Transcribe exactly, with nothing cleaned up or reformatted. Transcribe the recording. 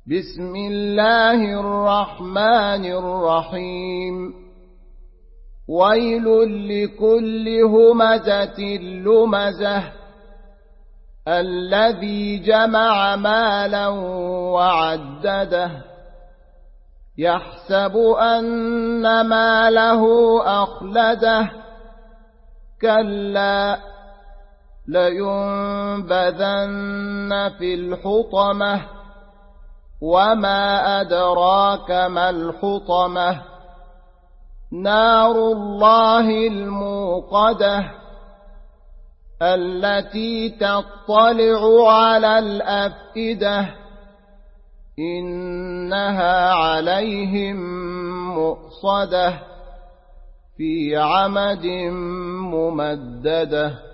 بسم الله الرحمن الرحيم ويل لكل همزة لمزة الذي جمع مالا وعدده يحسب أن ماله أخلده كلا لينبذن في الحطمة وما أدراك ما الحطمة نار الله الموقدة التي تطلع على الأفئدة إنها عليهم مؤصدة في عمد ممددة.